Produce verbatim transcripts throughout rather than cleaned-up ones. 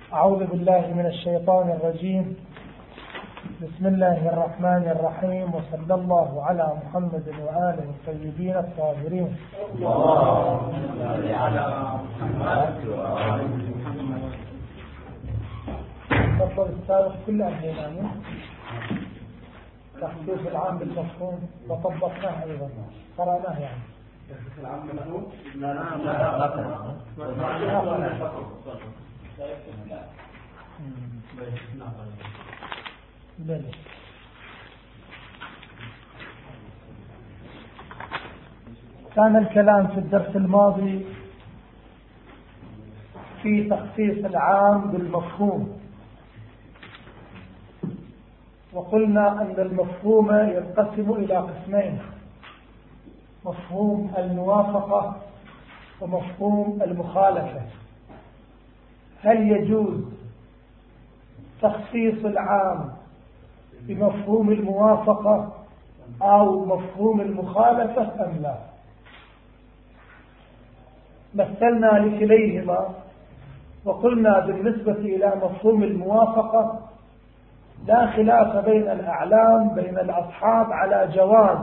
أعوذ بالله من الشيطان الرجيم. بسم الله الرحمن الرحيم، وصلى الله على محمد وآله الطيبين الطاهرين. اللهم صل على محمد وآل محمد. تفضل السابق كل أهلنا تخصيص العام بالمفهوم وطبقناه أيضا قرأناه يعني تخصيص العام بالمفهوم؟ لا لا لا لا كان الكلام في الدرس الماضي في تخصيص العام بالمفهوم، وقلنا أن المفهوم ينقسم إلى قسمين: مفهوم الموافقة ومفهوم المخالفة. هل يجوز تخصيص العام بمفهوم الموافقة أو مفهوم المخالفة أم لا؟ مثلنا لكليهما وقلنا بالنسبة إلى مفهوم الموافقة لا خلاف بين الأعلام بين الأصحاب على جواز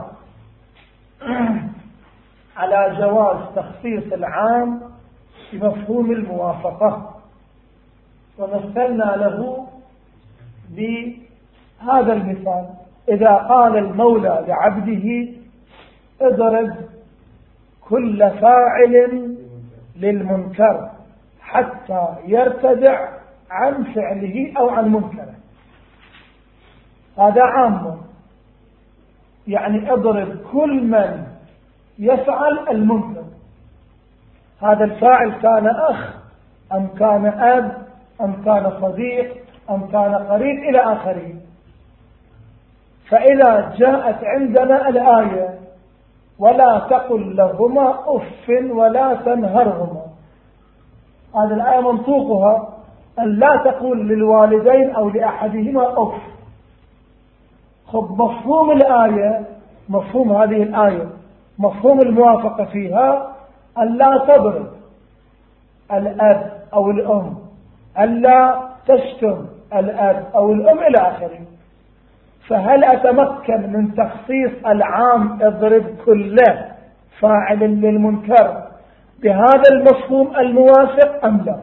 على جواز تخصيص العام بمفهوم الموافقة، ومثلنا له بهذا المثال: إذا قال المولى لعبده اضرب كل فاعل للمنكر حتى يرتدع عن فعله أو عن منكره. هذا عام، يعني اضرب كل من يفعل المنكر. هذا الفاعل كان أخ أم كان أب أم كان صديق أم كان قريب إلى آخره. فإذا جاءت عندنا الآية ولا تقل لهما أف ولا تنهرهما، هذه الآية منطوقها أن لا تقول للوالدين أو لأحدهما أف. خب مفهوم الآية، مفهوم هذه الآية، مفهوم الموافقة فيها أن لا تضرب الأب أو الأم، أن لا تشتم الأب أو الأم إلى آخره. فهل أتمكن من تخصيص العام اضرب كل فاعل للمنكر بهذا المفهوم الموافق أم لا؟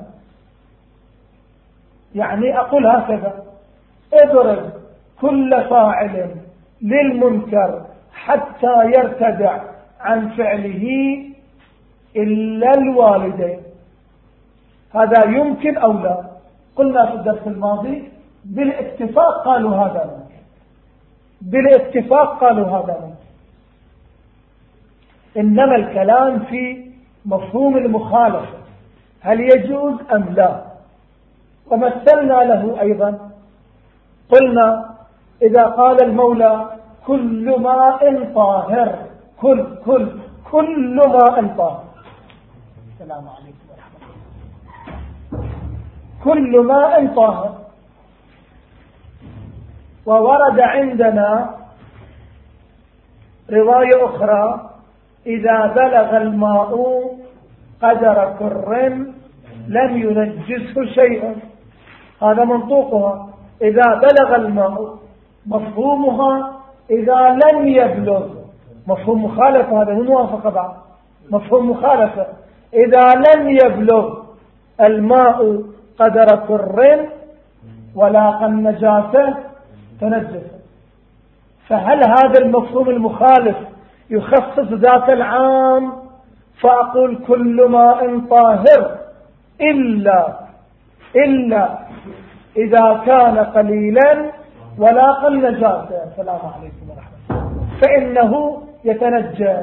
يعني أقول هكذا: اضرب كل فاعل للمنكر حتى يرتدع عن فعله إلا الوالدين. هذا يمكن أو لا؟ قلنا في الدرس الماضي بالاتفاق قالوا هذا ممكن، بالاتفاق قالوا هذا ممكن. إنما الكلام في مفهوم المخالفة، هل يجوز أم لا؟ ومثلنا له أيضا، قلنا إذا قال المولى كل ماء طاهر، كل كل كل ماء طاهر، السلام عليكم ورحمة الله، كل ماء طاهر. وورد عندنا رواية أخرى: إذا بلغ الماء قدر كر لم ينجسه شيء. هذا منطوقها إذا بلغ الماء. مفهومها إذا لم يبلغ، مفهوم مخالفة، هذا مو موافقة بعد، مفهوم مخالفة. إذا لم يبلغ الماء قدر كر ولاقى النجاسة تنجس. فهل هذا المفهوم المخالف يخصص ذات العام فأقول كل ماء طاهر إلا إلا إذا كان قليلا ولاقى النجاسة، السلام عليكم ورحمة الله، فإنه يتنجى.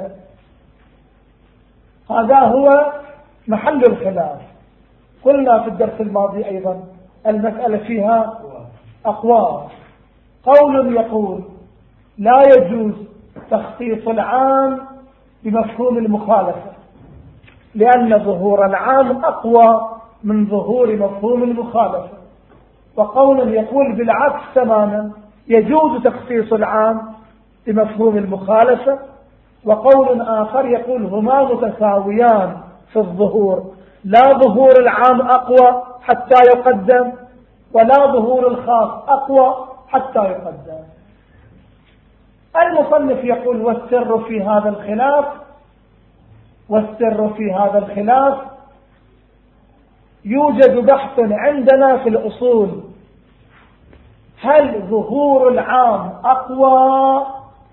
هذا هو محل الخلاف. قلنا في الدرس الماضي أيضا المسألة فيها أقوال. قول يقول لا يجوز تخصيص العام بمفهوم المخالفة لأن ظهور العام أقوى من ظهور مفهوم المخالفة. وقول يقول بالعكس تماما، يجوز تخصيص العام بمفهوم المخالفة. وقول آخر يقول هما متساويان في الظهور، لا ظهور العام أقوى حتى يقدم، ولا ظهور الخاص أقوى حتى يقدم. المصنف يقول والسر في هذا الخلاف والسر في هذا الخلاف يوجد بحث عندنا في الأصول: هل ظهور العام أقوى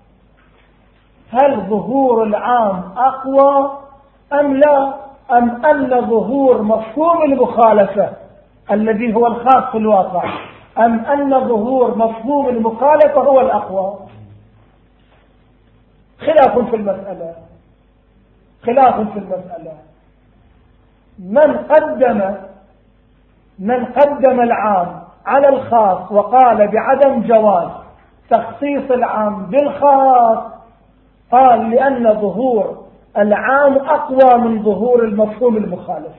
هل ظهور العام أقوى أم لا، أم أن ظهور مفهوم المخالفة الذي هو الخاص في الواقع، أم أن ظهور مفهوم المخالفة هو الأقوى؟ خلاف في المسألة خلاف في المسألة من قدم من قدم العام على الخاص وقال بعدم جواز تخصيص العام بالخاص قال لأن ظهور العام أقوى من ظهور المفهوم المخالف.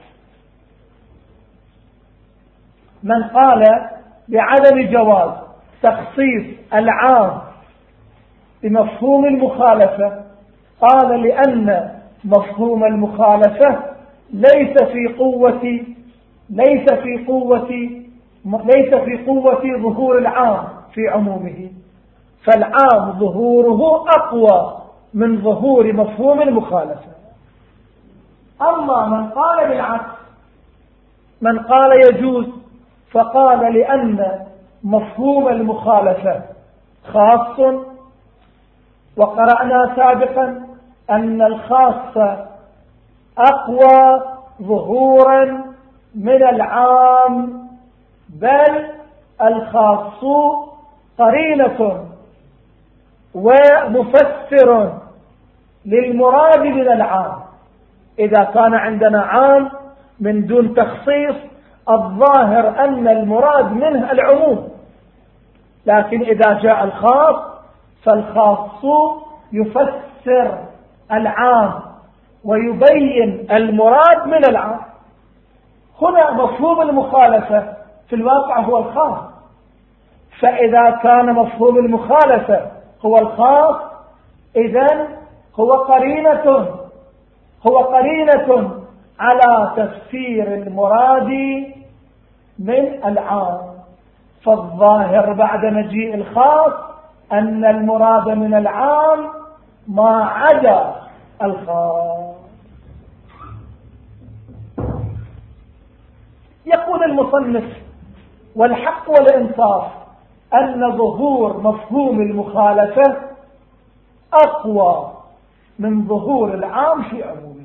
من قال بعدم جواز تخصيص العام بمفهوم المخالفة قال لأن مفهوم المخالفة ليس في قوة ليس في قوة ليس في قوة ظهور العام في عمومه، فالعام ظهوره أقوى من ظهور مفهوم المخالفة. أما من قال بالعكس، من قال يجوز فقال لأن مفهوم المخالفة خاص، وقرأنا سابقا أن الخاص أقوى ظهورا من العام، بل الخاص قرينة ومفسر للمراد من العام. إذا كان عندنا عام من دون تخصيص الظاهر أن المراد منه العموم، لكن إذا جاء الخاص فالخاص يفسر العام ويبين المراد من العام. هنا مفهوم المخالفة في الواقع هو الخاص، فإذا كان مفهوم المخالفة هو الخاص إذن هو قرينة هو قرينة على تفسير المراد من العام. فالظاهر بعد مجيء الخاص أن المراد من العام ما عدا الخاص. يقول المصنف والحق والإنصاف أن ظهور مفهوم المخالفة أقوى من ظهور العام في عمومه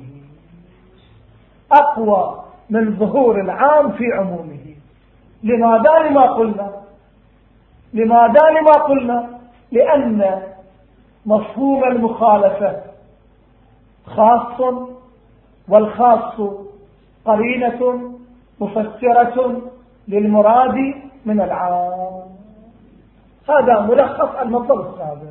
أقوى من ظهور العام في عمومه. لماذا لما قلنا لماذا لما قلنا لأن مفهوم المخالفة خاص، والخاص قرينة مفسرة للمراد من العام. هذا ملخص المطلب السابق،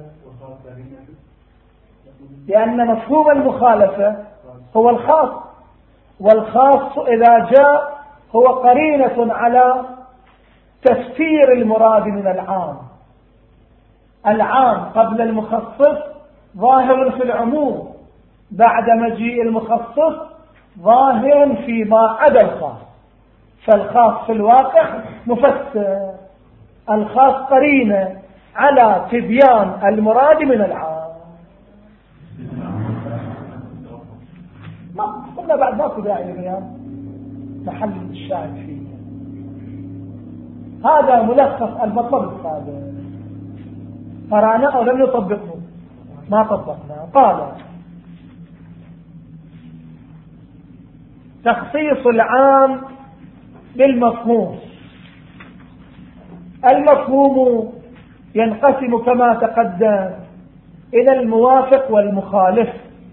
لأن مفهوم المخالفة هو الخاص، والخاص إذا جاء هو قرينة على تفسير المراد من العام. العام قبل المخصص ظاهر في العموم، بعد مجيء المخصص ظاهر فيما عدا الخاص، فالخاص في الواقع مفسر، الخاص قرينة على تبيان المراد من العام. ما قلنا بعد ما كذا اليوم محل الشاهد فيه. هذا ملخص المطلب السابق، قرأنا أو لم نطبقه؟ ما طبقنا. قال تخصيص العام بالمفهوم. المفهوم ينقسم كما تقدم إلى الموافق والمخالف،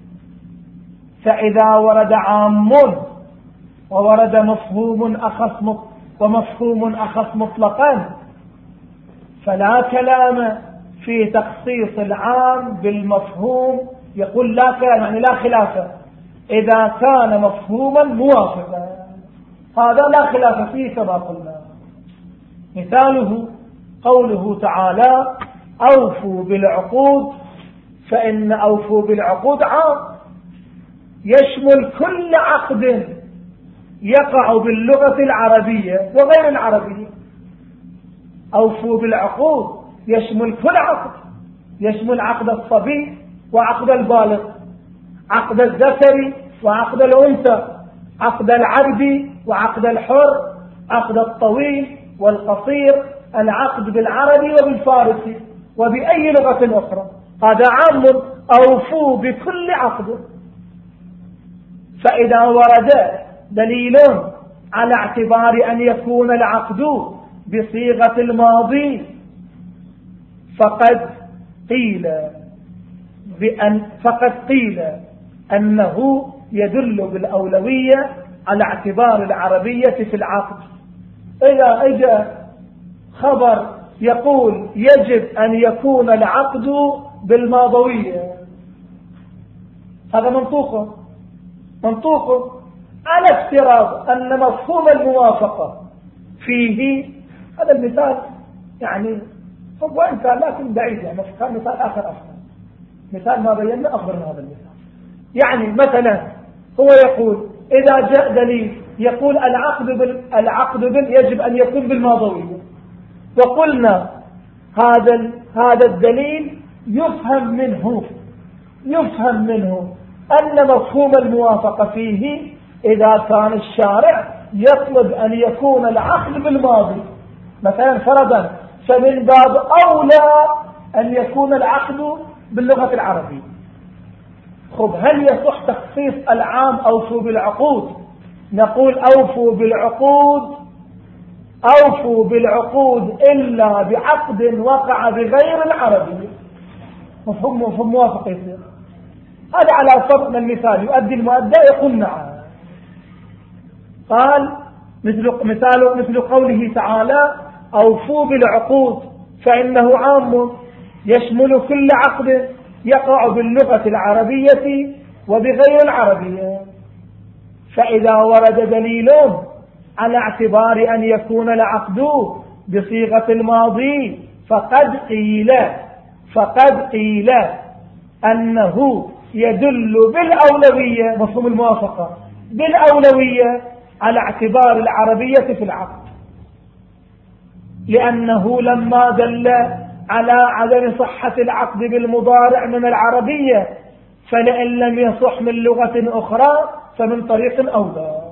فإذا ورد عام وورد مفهوم أخص ومفهوم أخص مطلقا فلا كلام في تخصيص العام بالمفهوم. يقول لا كلام يعني لا خلاف إذا كان مفهوما موافقا، هذا لا خلاف فيه كما قلنا. مثاله قوله تعالى أوفوا بالعقود، فإن أوفوا بالعقود عام يشمل كل عقد يقع باللغة العربية وغير العربية. أوفوا بالعقود يشمل كل عقد، يشمل عقد الصبي وعقد البالغ، عقد الذكر وعقد الأنثى، عقد العبد وعقد الحر، عقد الطويل والقصير، العقد بالعربي وبالفارسي وبأي لغة أخرى. هذا عام. أوفوا بكل عقد. فإذا ورد دليل على اعتبار أن يكون العقد بصيغة الماضي فقد قيل بأن فقد قيل أنه يدل بالأولوية على اعتبار العربية في العقد. إذا اجى خبر يقول يجب أن يكون العقد بالماضوية، هذا منطوقه منطوقه على افتراض أن مفهوم الموافقة فيه. هذا المثال يعني هو وإن كان لكن بعيد، يعني كان مثال آخر أفضل، مثال ما بينا أفضل من هذا المثال. يعني مثلا هو يقول إذا جاء دليل يقول العقد بال... العقد بال... يجب أن يكون بالماضوية، وقلنا هذا ال... هذا الدليل يفهم منه يفهم منه أن مفهوم الموافقة فيه إذا كان الشارع يطلب أن يكون العقد بالماضي مثلا فرضا، فمن باب أولى أن يكون العقد باللغة العربية. خب هل يصح تخصيص العام أوفوا بالعقود؟ نقول أوفوا بالعقود أوفوا بالعقود إلا بعقد وقع بغير العربية. مفهوم مفهوم موافق يصير. هذا على فرق من المثال يؤدي المؤدى يقول نعم. قال مثل مثال مثل قوله تعالى أوفوا بالعقود فإنه عام يشمل كل عقد يقع باللغة العربية وبغير العربية. فإذا ورد دليل على اعتبار أن يكون العقد بصيغة الماضي فقد قيل فقد قيل أنه يدل بالأولوية، مفهوم الموافقة بالأولوية على اعتبار العربية في العقد، لأنه لما دل على عدم صحة العقد بالمضارع من العربية فلئن لم يصح من لغة أخرى فمن طريق أولى.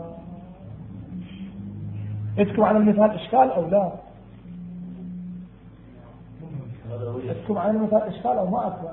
عندكم على المثال إشكال أو لا؟ عندكم على المثال إشكال أو ما أكبر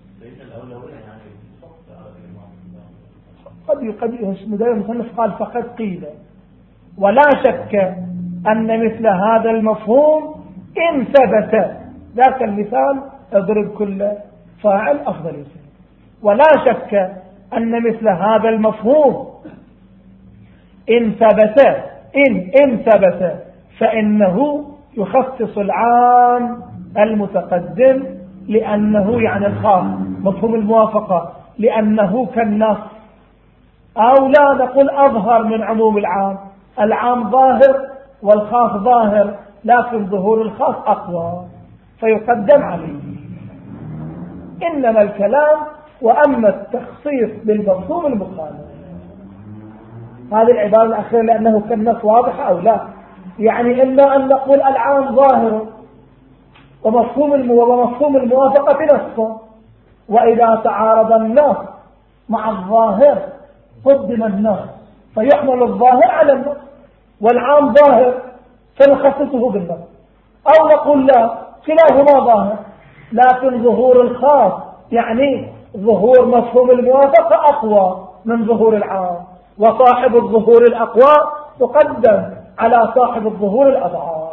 قد قد مدير المصنف قال فقد قيل. ولا شك أن مثل هذا المفهوم إن ثبت، ذاك المثال اضرب كل فاعل أفضل يصير. ولا شك أن مثل هذا المفهوم إن ثبت إن إن ثبت فإنه يخصص العام المتقدم، لأنه يعني الخاص مفهوم الموافقة لأنه كالنص، أو لا نقول أظهر من عموم العام. العام ظاهر والخاص ظاهر، لكن ظهور الخاص أقوى فيقدم عليه. إنما الكلام وأما التخصيص بالمفهوم المخالف. هذه العبارة الأخيرة لأنه كالنص واضح أو لا، يعني إلا أن نقول العام ظاهر ومفهوم ومفهوم الموافقة نص، وإذا تعارض النص مع الظاهر قدم النص فيحمل الظاهر على النص، والعام ظاهر فنخصصه بالنص. أو نقول لا كلاهما ظاهر لكن ظهور الخاص يعني ظهور مفهوم الموافقة أقوى من ظهور العام، وصاحب الظهور الأقوى تقدم على صاحب الظهور الأضعاف.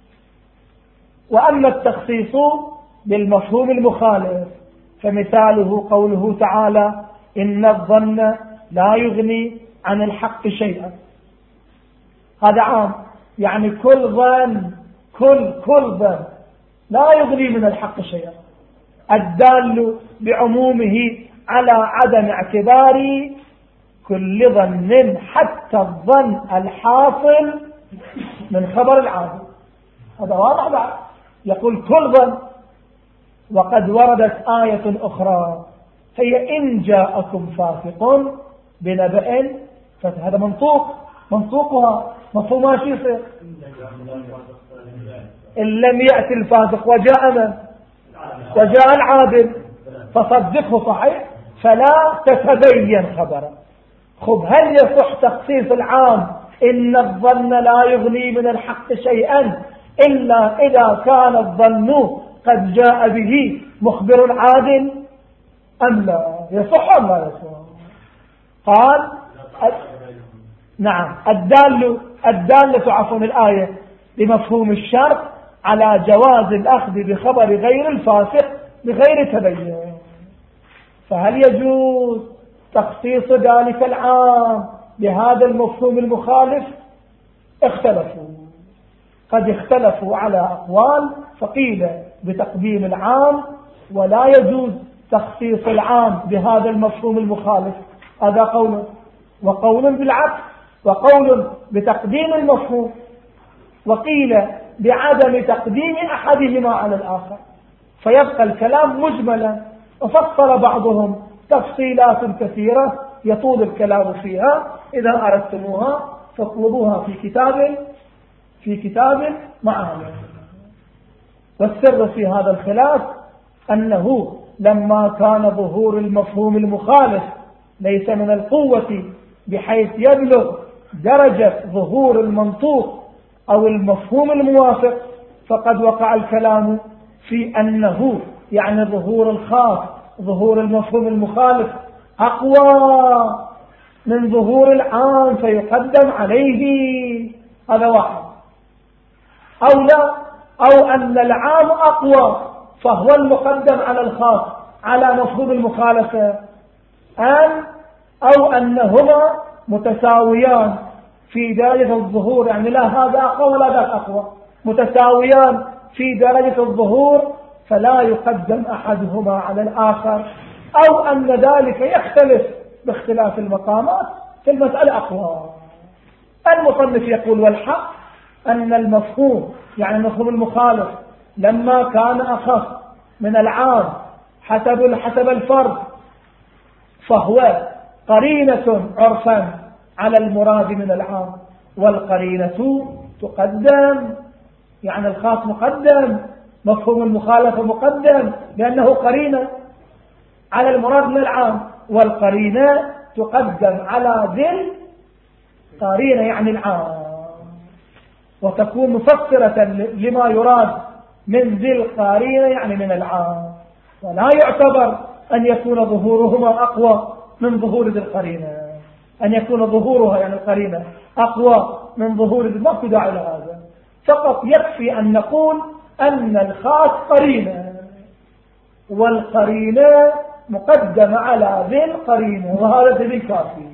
وأما التخصيص بالمفهوم المخالف فمثاله قوله تعالى إن الظن لا يغني عن الحق شيئا. هذا عام، يعني كل ظن كل كل ظن لا يغني من الحق شيئا، الدال بعمومه على عدم اعتبار كل ظن حتى الظن الحاصل من خبر العام. هذا واضح بعد، يقول كل ظن. وقد وردت آية أخرى هي إن جاءكم فاسق بنبأ، فهذا منطوق منطوقها مفهومها شو يصير؟ إن لم يأتي الفاسق وجاء من؟ وجاء العادل فصدقه صحيح فلا تتبين خبره. خب هل يصح تخصيص العام إن الظن لا يغني من الحق شيئا إلا إذا كان الظن قد جاء به مخبر عادل أم لا؟ يصح أم لا يصح؟ قال نعم الدالة الدالة عفوا الآية بمفهوم الشرط على جواز الأخذ بخبر غير الفاسق بغير تبين. فهل يجوز تخصيص ذلك العام بهذا المفهوم المخالف؟ اختلفوا، قد اختلفوا على أقوال، فقيل بتقديم العام ولا يجوز تخصيص العام بهذا المفهوم المخالف، هذا قول، وقول بالعكس، وقول بتقديم المفهوم، وقيل بعدم تقديم أحدهما على الآخر، فيبقى الكلام مجملا. وفصل بعضهم تفصيلات كثيرة يطول الكلام فيها، إذا أردتموها فاطلبوها في كتاب في كتاب معنا. والسر في هذا الخلاف أنه لما كان ظهور المفهوم المخالف ليس من القوة بحيث يبلغ درجة ظهور المنطوق أو المفهوم الموافق، فقد وقع الكلام في أنه يعني ظهور الخاص ظهور المفهوم المخالف أقوى من ظهور العام فيقدم عليه، هذا واحد. أو لا، أو أن العام أقوى فهو المقدم على الخاص على مفهوم المخالفة، أن أو أنهما متساويان في درجة الظهور، يعني لا هذا أقوى ولا ذاك أقوى، متساويان في درجة الظهور فلا يقدم أحدهما على الآخر، أو أن ذلك يختلف باختلاف المقامات في المسألة أقوى. المصنف يقول والحق أن المفهوم يعني المفهوم المخالف لما كان أخف من العام حسب حسب الفرد فهو قرينة عرفا على المراد من العام، والقرينة تقدم، يعني الخاص مقدم، مفهوم المخالفة مقدم لأنه قرينة على المراد من العام، والقرينة تقدم على ذي قرينة يعني العام، وتكون مفسرة لما يراد من ذي القرينة يعني من العام، ولا يعتبر أن يكون ظهورهما أقوى من ظهور ذي القرينة، أن يكون ظهورها يعني القرينة أقوى من ظهور ذي، ما تدعى إلى هذا، فقط يكفي أن نقول أن الخاص قرينة والقرينة مقدمة على ذي القرينة، وهذا دليل كافي.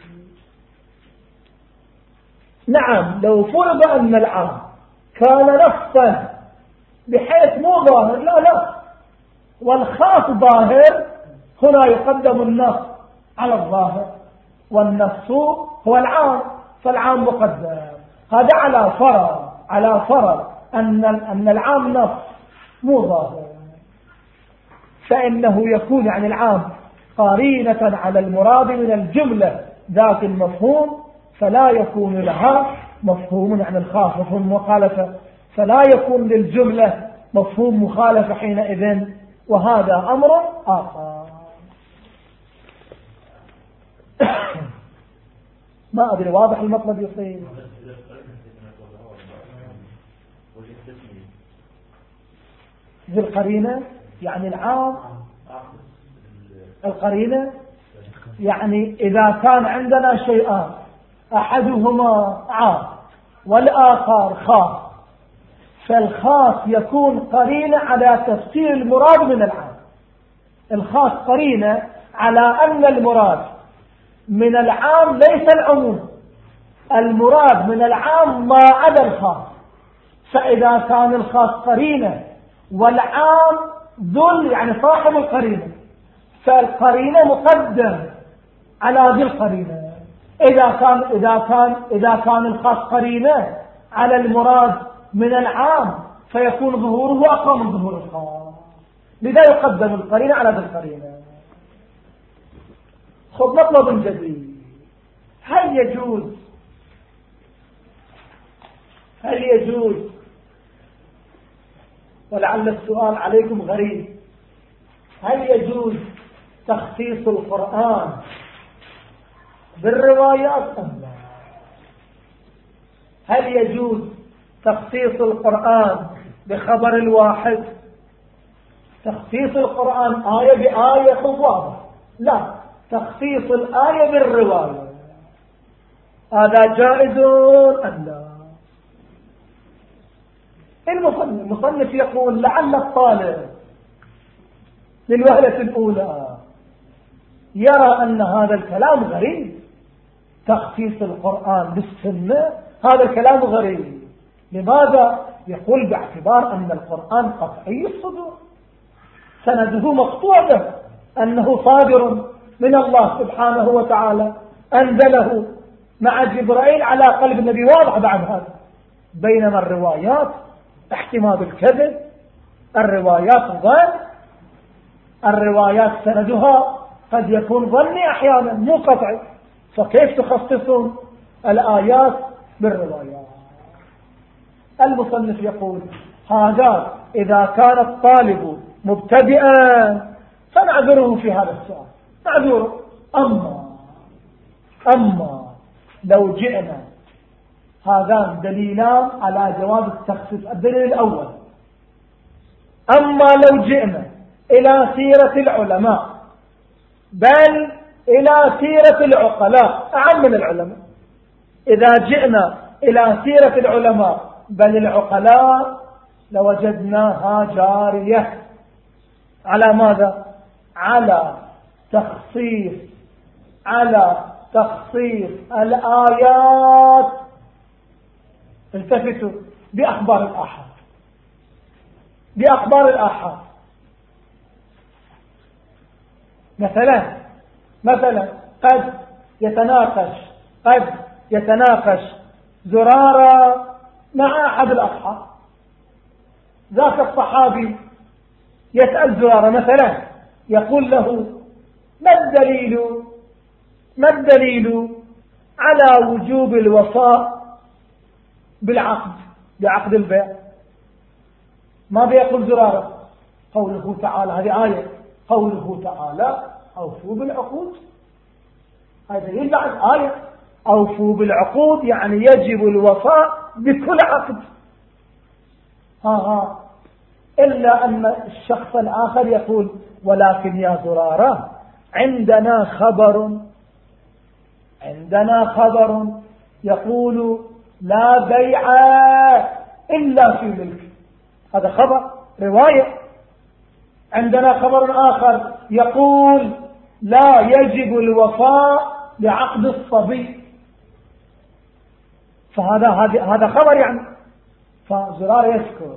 نعم لو فرض أن العام كان نصا بحيث مو ظاهر، لا لا، والخاص ظاهر، هنا يقدم النص على الظاهر، والنص هو العام فالعام مقدم، هذا على فرض على فرض أن أن العام نص مو ظاهر، فإنه يكون يعني العام قرينة على المراد من الجملة ذات المفهوم، فلا يكون لها مفهوم يعني الخاص مفهوم مخالفة، فلا يكون للجملة مفهوم مخالفة حينئذ، وهذا أمر آخر. ما أدري واضح المطلب يصير. ذي القرينة يعني العام، القرينة يعني إذا كان عندنا شيئان أحدهما عام والآخر خاص، فالخاص يكون قرينة على تفسير المراد من العام، الخاص قرينة على أن المراد من العام ليس العموم، المراد من العام ما عدا الخاص، فإذا كان الخاص قرينة والعام ذل يعني صاحب القرينة، فالقرينة مقدم على ذي القرينة. إذا كان إذا كان إذا كان الخاص قرينة على المراد من العام فيكون ظهوره أقوى من ظهور الخاص، لذا يقدم القرينة على ذي القرينة. خذ مطلب جديد، هل يجوز هل يجوز، ولعل السؤال عليكم غريب، هل يجوز تخصيص القرآن بالروايات أم لا؟ هل يجوز تخصيص القرآن بخبر الواحد؟ تخصيص القرآن آية بآية واضح، لا، تخصيص الآية بالرواية هذا جائز أم لا؟ المصنف يقول لعل الطالب للوهلة الأولى يرى أن هذا الكلام غريب، تخصيص القرآن بالسنة هذا الكلام غريب. لماذا؟ يقول باعتبار أن القرآن قطعي الصدور، سنده مقطوع به أنه صادر من الله سبحانه وتعالى، أنزله مع جبرائيل على قلب النبي، واضح بعد هذا. بينما الروايات احتمال الكذب، الروايات ظن، الروايات سندها قد يكون ظني أحيانا مو قطعي، فكيف تخصصون الآيات بالروايات؟ المصنف يقول هذا إذا كان الطالب مبتدئا فنعذره في هذا السؤال، نعذره. أما أما لو جئنا، هذان دليلان على جواز التخصيص. الدليل الأول، أما لو جئنا إلى سيرة العلماء، بل إلى سيرة العقلاء أعم من العلماء، إذا جئنا إلى سيرة العلماء بل العقلاء لوجدناها جارية على ماذا؟ على تخصيص على تخصيص الآيات، التفتوا، بأخبار الآحاد، بأخبار الآحاد. مثلا مثلا قد يتناقش قد يتناقش زرارة مع أحد الأصحاب، ذاك الصحابي يسأل زرارة مثلا، يقول له ما الدليل ما الدليل على وجوب الوفاء بالعقد بعقد البيع؟ ما بيقول زرارة؟ قوله تعالى، هذه آية، قوله تعالى أوفوا بالعقود، هذا دليل بعد آية، أوفوا بالعقود يعني يجب الوفاء بكل عقد. ها ها إلا أن الشخص الآخر يقول ولكن يا زرارة عندنا خبر عندنا خبر يقول لا بيع إلا في ملك، هذا خبر رواية. عندنا خبر آخر يقول لا يجب الوفاء بعقد الصبي، فهذا هذا خبر يعني. فزرار يذكر،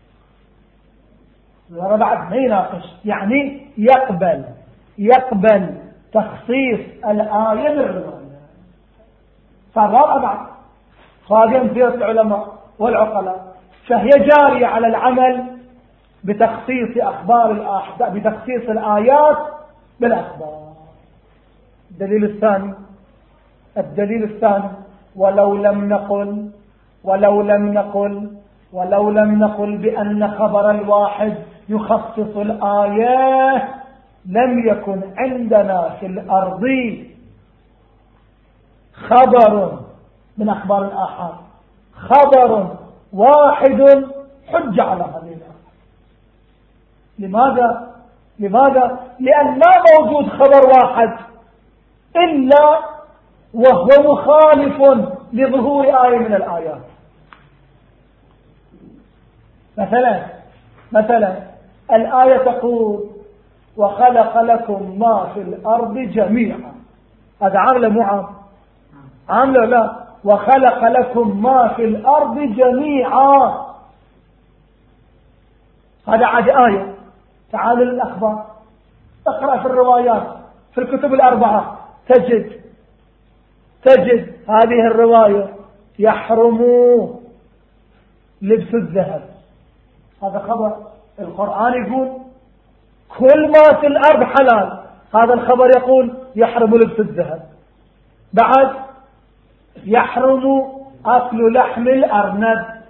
زرار بعد ما يناقش، يعني يقبل يقبل تخصيص الآية بالرواية. فالرابع بعد خادم سيرة العلماء والعقلاء، فهي جارية على العمل بتخصيص أخبار الآحاد، بتخصيص الآيات بالأخبار. الدليل الثاني الدليل الثاني ولو لم نقل ولو لم نقل ولو لم نقل بأن خبر الواحد يخصص الآية لم يكن عندنا في الأرض خبر من أخبار الآحاد، خبر واحد حج على هذه الأخبار. لماذا؟ لماذا؟ لأن ما موجود خبر واحد إلا وهو مخالف لظهور آية من الآيات. مثلا مثلا الآية تقول وخلق لكم ما في الأرض جميعا، هذا عامل مو عام؟ عامل لا، وخلق لكم ما في الأرض جميعا، هذا عاد آية. تعالوا للأخبار، اقرأ في الروايات في الكتب الأربعة تجد تجد هذه الرواية يحرم لبس الذهب، هذا خبر. القرآن يقول كل ما في الأرض حلال، هذا الخبر يقول يحرم لبس الذهب. بعد يحرم أكل لحم الأرنب،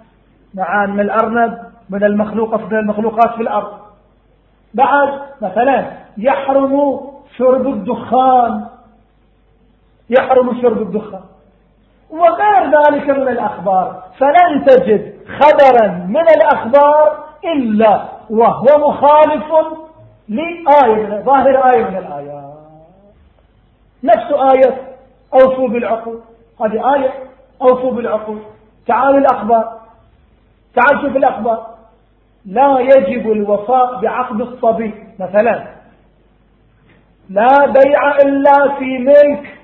مع أن الأرنب من المخلوق من المخلوقات في الأرض. بعد مثلا يحرم شرب الدخان، يحرم شرب الدخان وغير ذلك من الأخبار. فلن تجد خبرا من الأخبار إلا وهو مخالف لآية ظاهر آية من الآيات. نفس آية أوفوا بالعقول، هذه آية أوفوا بالعقول. تعالوا الأخبار، تعال شوف الأخبار. لا يجب الوفاء بعقد الصبي مثلا، لا بيع إلا في ملك،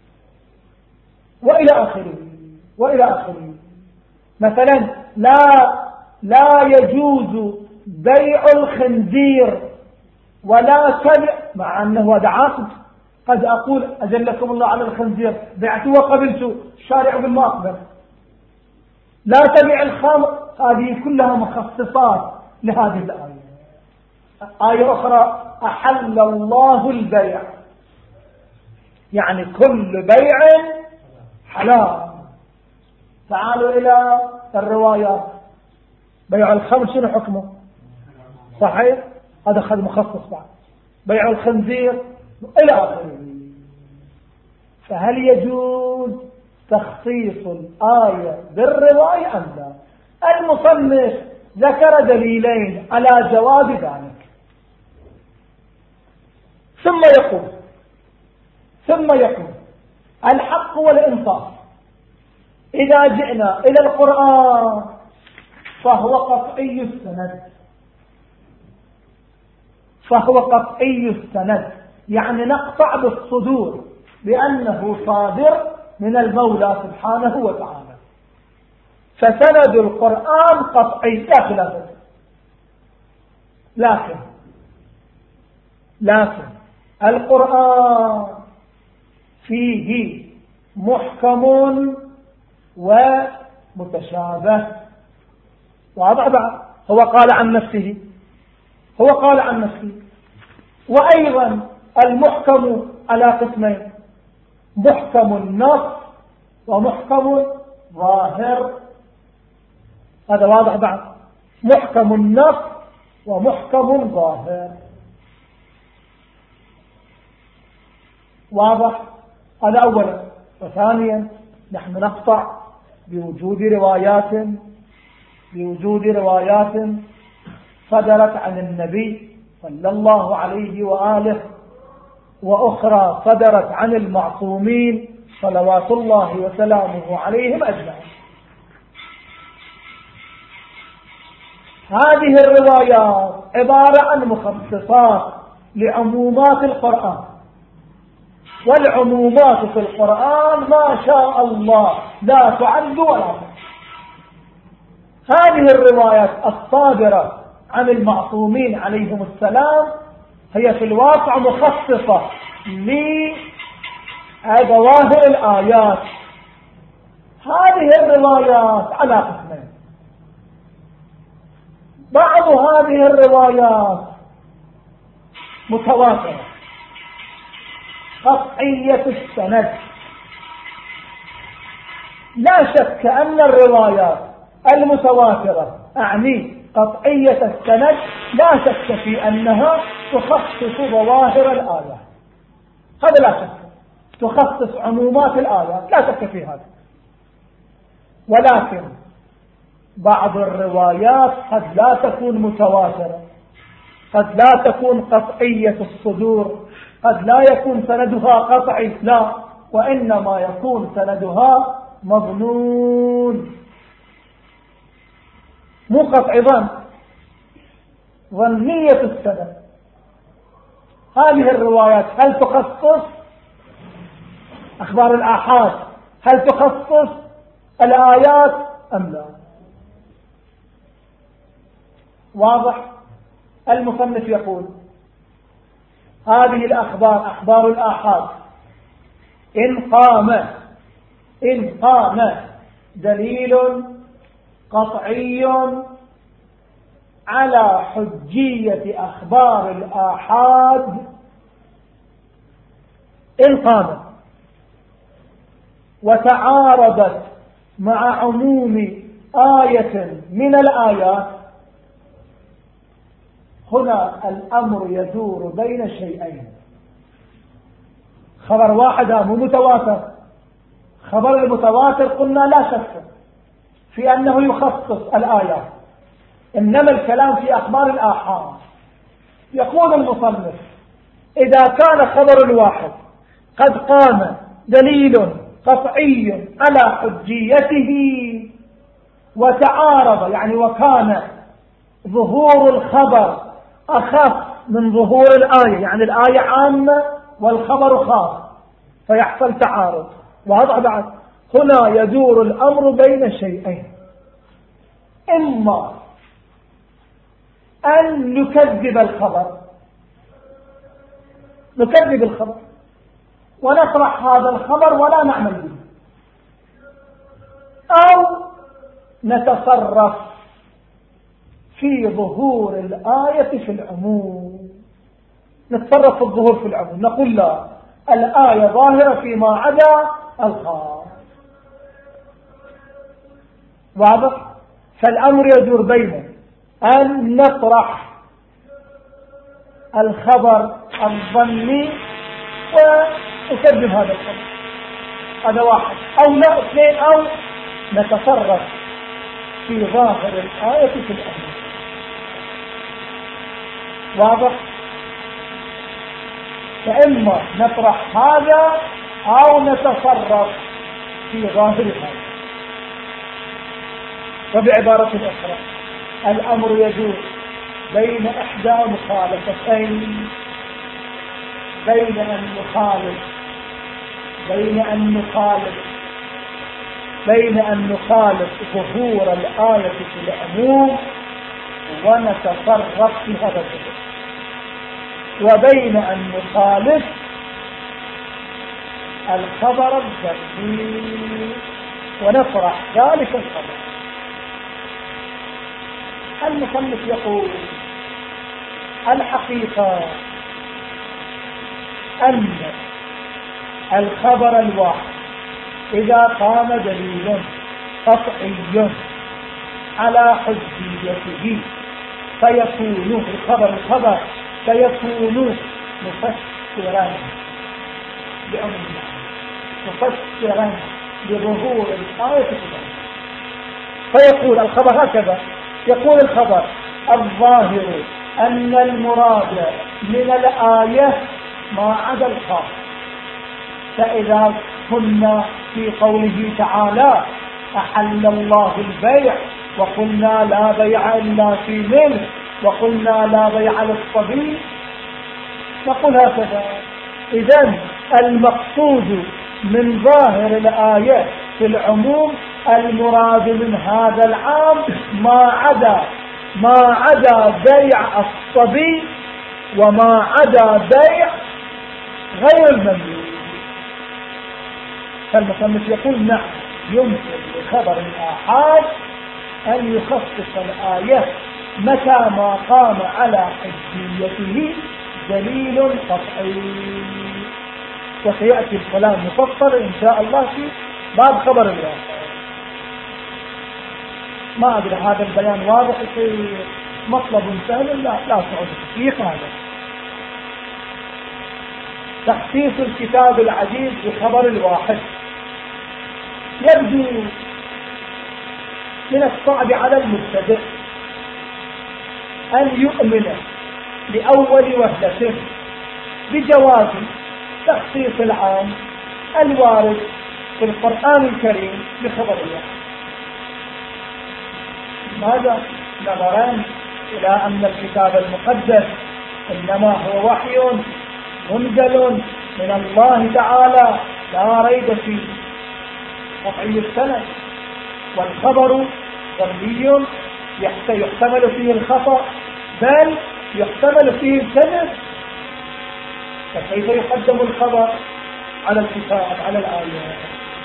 وإلى آخره وإلى آخره. مثلا لا لا يجوز بيع الخنزير ولا تبع، مع أنه هذا عقد. قد أقول أجلكم الله على الخنزير بعته وقبلته، الشارع بالما أقبل. لا تبع الخمر، هذه كلها مخصصات لهذه الآية. آية أخرى أحل الله البيع، يعني كل بيع حلال. تعالوا إلى الروايات. بيع الخمر شنو حكمه؟ صحيح، هذا خذ مخصص بعد. بيع الخنزير إلى آخره. فهل يجوز تخصيص الآية بالرواية أم لا؟ المصنف ذكر دليلين على جواب ذلك، ثم يقول ثم يقول الحق والإنصاف إذا جئنا إلى القرآن فهو قطعي السند، فهو قطعي السند، يعني نقطع بالصدور بأنه صادر من المولى سبحانه وتعالى. فسند القرآن قطعي لا خلاف. لكن لكن القرآن فيه محكم ومتشابه. واضح بعد؟ هو قال عن نفسه هو قال عن نفسه وأيضا المحكم على قسمين: محكم النص ومحكم ظاهر. هذا واضح بعد؟ محكم النص ومحكم ظاهر. واضح؟ هذا أولا. وثانيا نحن نقطع بوجود روايات بوجود روايات صدرت عن النبي صلى الله عليه وآله، وأخرى صدرت عن المعصومين صلوات الله وسلامه عليهم أجمعين. هذه الروايات عبارة عن مخصصات لعمومات القرآن، والعمومات في القرآن ما شاء الله لا تعد ولا تحصى. هذه الروايات الصادرة عن المعصومين عليهم السلام هي في الواقع مخصصة لظواهر الآيات. هذه الروايات على قسمين: بعض هذه الروايات متواترة قطعية السند، لا شك أن الروايات المتواترة أعني قطعية السند لا شك في أنها تخصص ظواهر الآيات، هذا لا شك، تخصص عمومات الآيات لا شك في هذا. ولكن بعض الروايات قد لا تكون متواترة، قد لا تكون قطعية الصدور، قد لا يكون سندها قطعي، لا، وإنما يكون سندها مظنون، مو قطعي، ظن، ظنية السند. هذه الروايات هل تخصص أخبار الآحاد؟ هل تخصص الآيات أم لا؟ واضح؟ المصنف يقول: هذه الأخبار أخبار الآحاد إن قام إن قام دليل قطعي على حجية أخبار الآحاد، إن قام وتعارضت مع عموم آية من الآيات، هنا الأمر يدور بين شيئين. خبر واحد مو متواتر، خبر المتواتر قلنا لا شك في أنه يخصص الآيات، إنما الكلام في أخبار الآحاد. يقول المصنف: إذا كان خبر الواحد قد قام دليل قطعي على حجيته وتعارض، يعني وكان ظهور الخبر أخف من ظهور الآية، يعني الآية عامة والخبر خاص، فيحصل تعارض. واضح بعد؟ هنا يدور الأمر بين شيئين: إما أن نكذب الخبر، نكذب الخبر ونطرح هذا الخبر ولا نعمل به، أو نتصرف في ظهور الآية في العموم، نتصرف في الظهور في العموم، نقول لا، الآية ظاهرة فيما عدا الخاص. واضح؟ فالأمر يدور بين أن نطرح الخبر الظني ونكذب هذا الخبر، هذا واحد، أو لا اثنين، أو نتصرف في ظاهر الآية في الأمر. واضح؟ فإما نطرح هذا أو نتصرف في ظاهر هذا. وبعبارة أخرى الأمر يدور بين إحدى مخالفتين، بين أن نخالف بين أن نخالف بين أن نخالف ظهور الآية في العموم ونتصرف في هذا الظهور، وبين أن نخالف الخبر الظني ونطرح ذلك الخبر. المصنف يقول: الحقيقة أن الخبر الواحد إذا قام دليل قطعي على حجيته فيكون الخبر الخبر فيكون مفسرا بأمر مفسرا بظهور الآية الكريمة. فيقول الخبر هكذا، يقول الخبر: الظاهر أن المراد من الآية ما عدا الخاص. فإذا كنا في قوله تعالى: أحل الله البيع وقلنا لا بيع إلا في ملك وقلنا لا بيع للصبي، نقول هكذا. إذن المقصود من ظاهر الآية في العموم المراد من هذا العام ما عدا ما عدا بيع الصبي وما عدا بيع غير المملوك. فالمصنف يقول: نعم، يمكن لخبر الآحاد أن يخصص الآية متى ما قام على حجيته دليل قطعي. وسيأتي الكلام مفصل إن شاء الله في باب خبر الآحاد. ما أدري هذا البيان واضح في مطلب سهل؟ لا لا صعود فيه. هذا تخصيص الكتاب العزيز بخبر الواحد. يبدو من الصعب على المبتدئ أن يؤمن لأول وهلة بجواز تخصيص العام الوارد في القرآن الكريم بخبر الواحد. ماذا؟ نظران إلى أن الكتاب المقدس إنما هو وحي منزل من الله تعالى لا ريب فيه قطعي السند، والخبر ظني يحتمل فيه الخطأ بل يحتمل فيه الكذب، فكيف يقدم الخبر على الكتاب على الآيات؟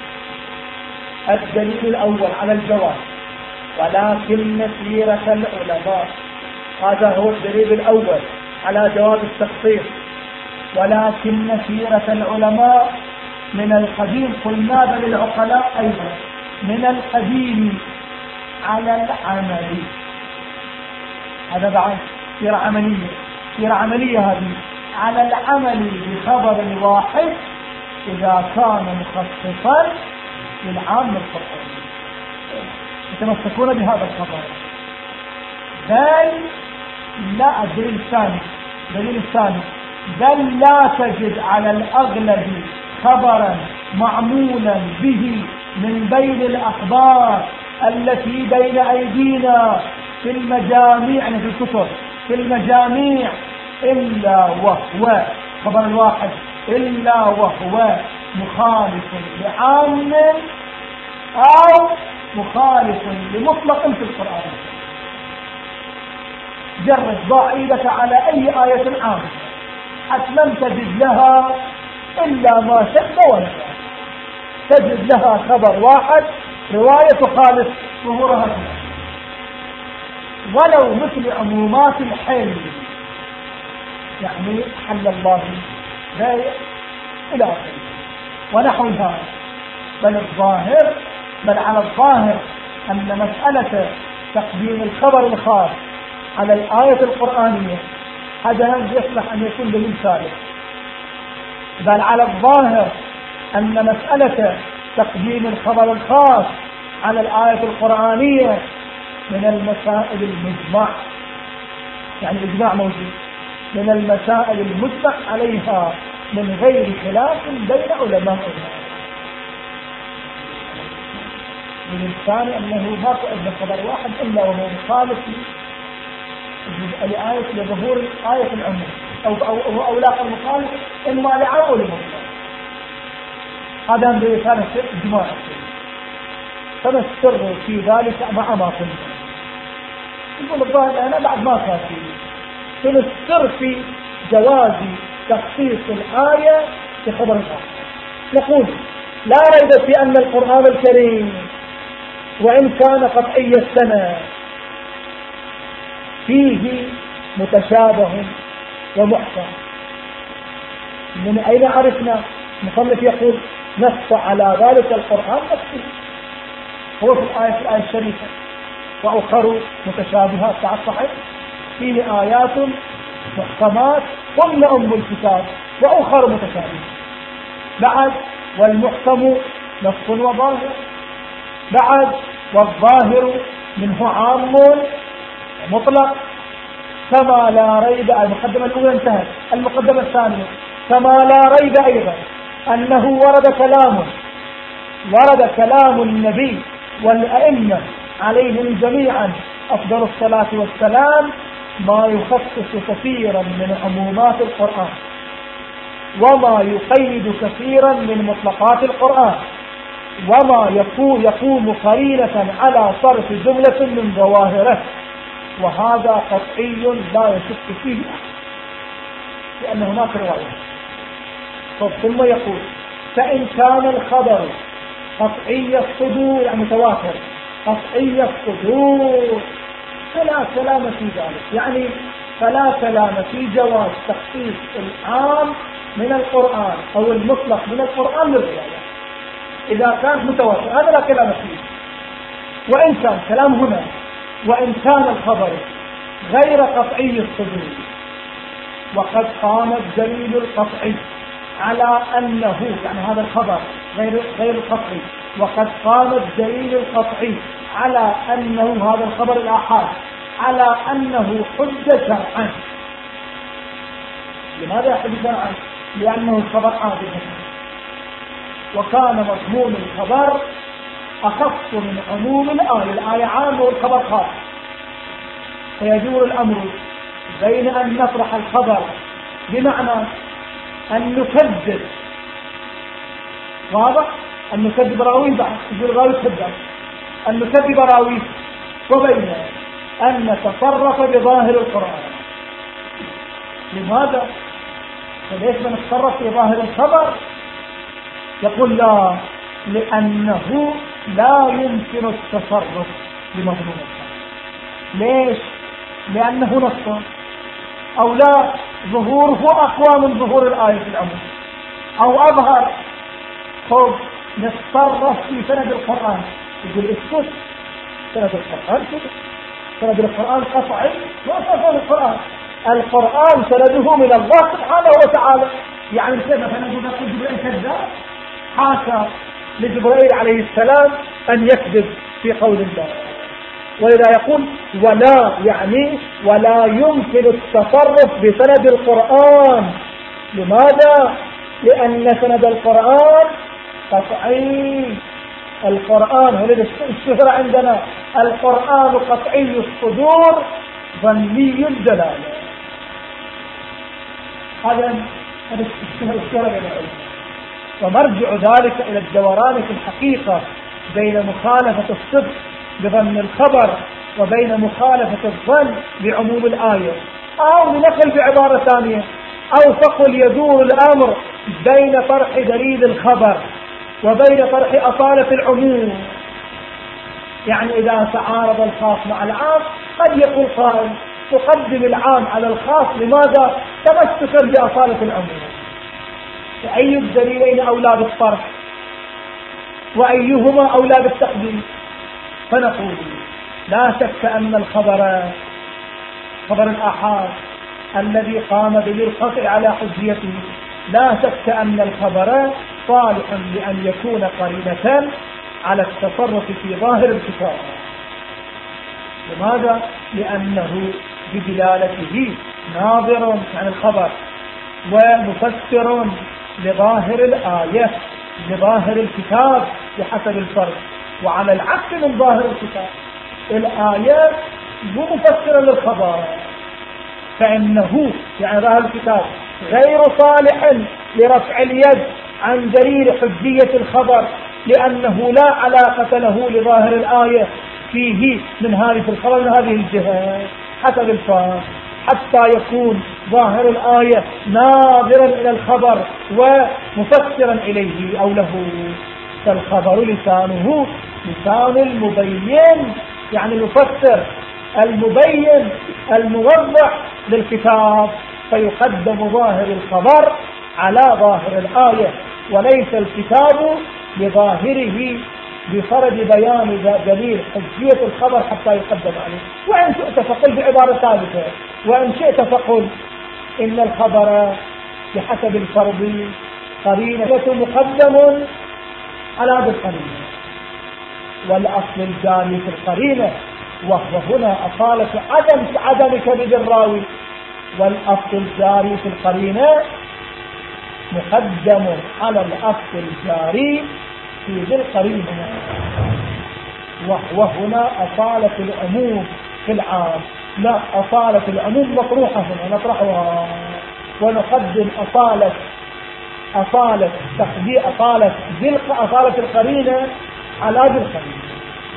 الدليل الأول على الجواز، ولكن سيرة العلماء، هذا هو الدليل الأول على جواز التخصيص. ولكن سيرة العلماء من القديم، قلنا بل العقلاء أيضا من القديم على العمل. هذا بعد سيرة عملية، سيرة عملية هذه على العمل بخبر واحد إذا كان مخصصا للعام القرآني، يتمسكون بهذا الخبر. بل لا، الدليل الثاني الدليل الثاني بل لا تجد على الأغلب خبرا معمولا به من بين الأخبار التي بين أيدينا في المجاميع، يعني في الكتب في المجاميع، إلا وهو خبر الواحد إلا وهو مخالف لعام أو مخالف لمطلق في القرآن. جرد ضع ايدك على أي آية عامة حتما تجد لها إلا ما شد ولا تجد لها خبر واحد رواية تخالف ظهورها، ولو مثل عمومات الحل، يعني حل الله بيع إلى آخره ونحو ذلك. بل الظاهر بل على الظاهر أن مسألة تقديم الخبر الخاص على الآية القرآنية هذا يصلح أن يكون دليل ثالث. بل على الظاهر أن مسألة تقديم الخبر الخاص على الآية القرآنية من المسائل المجمع، يعني الإجماع موجود، من المسائل المجمع عليها من غير خلاف بين علمائنا. من الثاني أنه ما تؤدى خبر واحد إلا وهو مخالف لآية لظهور آية العموم أو أو أو لا المخالف إما لعام أو لمطلق. هذا من كان إجماع. فما السر في ذلك مع ما قلنا؟ يقول الظاهر أنا بعد ما كافي. فما السر في جواز تخصيص الآية بخبر الآية؟ نقول لا ريب في أن القرآن الكريم وإن كان قطعي السنة فيه متشابه ومحكم. من أين عرفنا؟ المصنف يقول نص على ذلك القرآن نفسه، هو في الآية في الآية الشريفة وأخر متشابهات تعال صحيح فيه آيات محكمات ثم أم الكتاب وأخر متشابهات. بعد والمحكم نص وظاهر، بعد والظاهر منه عام مطلق. كما لا ريب، المقدمة الأولى انتهت، المقدمة الثانية كما لا ريب أيضا أنه ورد كلام ورد كلام النبي والأئمة عليهم جميعا أفضل الصلاة والسلام ما يخصص كثيرا من عمومات القرآن وما يقيد كثيرا من مطلقات القرآن وما يقوم, يقوم قرينة على صرف جملة من ظواهره، وهذا قطعي لا يشك فيه لأن هناك رواية. ثم يقول فإن كان الخبر قطعي الصدور يعني متواتر قطعي الصدور فلا كلام في ذلك، يعني فلا كلام في جواز تخصيص العام من القرآن أو المطلق من القرآن للرواية إذا كانت متواتر، هذا لا كلام فيه. وإن كان كلام هنا وإن كان الخبر غير قطعي الصدور وقد قام الدليل القطعي على أنه، يعني هذا الخبر غير غير القطعي وقد قام الدليل القطعي على أنه هذا الخبر الآحاد على أنه حجة شرعا. لماذا حجة شرعا؟ لأنه الخبر عادل وكان مضمون الخبر أخص من عموم الآية، الآية عام والخبر خاص، فيدور الأمر بين أن نطرح الخبر بمعنى أن نكذب، واضح؟ أن نكذب راوي بعض يقول راوي كذاب، أن نكذب راوي، وبين أن نتصرف بظاهر القرآن. لماذا؟ فليش نتصرف بظاهر الخبر؟ يقول لا، لأنه لا يمكن التصرف بمضمون الخبر. ليش؟ لأنه نص أو لا ظهوره أقوى من ظهور الآية في العموم أو أظهر. خب نتصرف في سند القرآن، يقول اسكت سند القرآن سند القرآن قطعي ما سند القرآن القرآن سنده من الله سبحانه وتعالى. يعني مثلا نقول جبريل كذاب، حاشا لجبريل عليه السلام أن يكذب في قول الله. ولذا يقول ولا يعني ولا يمكن التصرف بسند القرآن. لماذا؟ لأن سند القرآن قطعي. القرآن هو الشهر عندنا القرآن قطعي الصدور ظني الدلالة. هذا هذا الشهر الشهر ومرجع ذلك إلى الدوران في الحقيقة بين مخالفة الصدق بظن الخبر وبين مخالفة الظن بعموم الآية، أو نقل بعبارة ثانية أو فقل يدور الأمر بين طرح دليل الخبر وبين طرح أصالة العموم. يعني إذا تعارض الخاص مع العام قد يقول قائل تقدم العام على الخاص، لماذا؟ تمسكا بأصالة العموم. فأي الدليلين أولى بالطرح وأيهما أولى بالتقديم؟ فنقول لا شك أن الخبر خبر الآحاد الذي قام به القطع على حجيته لا شك أن الخبر صالح لأن يكون قرينة على التصرف في ظاهر الكتاب. لماذا؟ لأنه بدلالته ناظر عن الخبر ومفسر لظاهر الآية لظاهر الكتاب بحسب الفرق. وعلى العكس من ظاهر الكتاب الآية مو مفسرة للخبر، فإنه يعني ظاهر الكتاب غير صالح لرفع اليد عن دليل حجية الخبر، لأنه لا علاقة له لظاهر الآية فيه من هذه الخبر من هذه الجهة حسب الفرق، حتى يكون ظاهر الآية ناظرا إلى الخبر ومفسرا إليه أو له. فالخبر لسانه لسان المبين، يعني المفسر المبين الموضح للكتاب، فيقدم ظاهر الخبر على ظاهر الآية، وليس الكتاب لظاهره بفرض بيان دليل حجية الخبر حتى يقدم عليه. وإن شئت فقل بعبارة ثالثة، وإن شئت فقل إن الخبر بحسب الفرض قرينة مقدم على هذه القرينة، والأصل الجاري في القرينة وهو هنا أصالة عدم عدم كذب الراوي، والأصل الجاري في القرينة مقدم على الأصل الجاري في ذي القرينة، وهو هنا أصالة العموم في العام. لا، أصالة العموم مطروحة هنا نطرحها ونقدم أصالة أصالة تقدير أصالة ذي أصالة القرينة على ذي القرينة.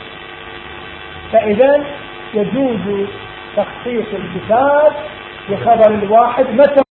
فإذا يجوز تخصيص الكتاب بخبر الواحد متى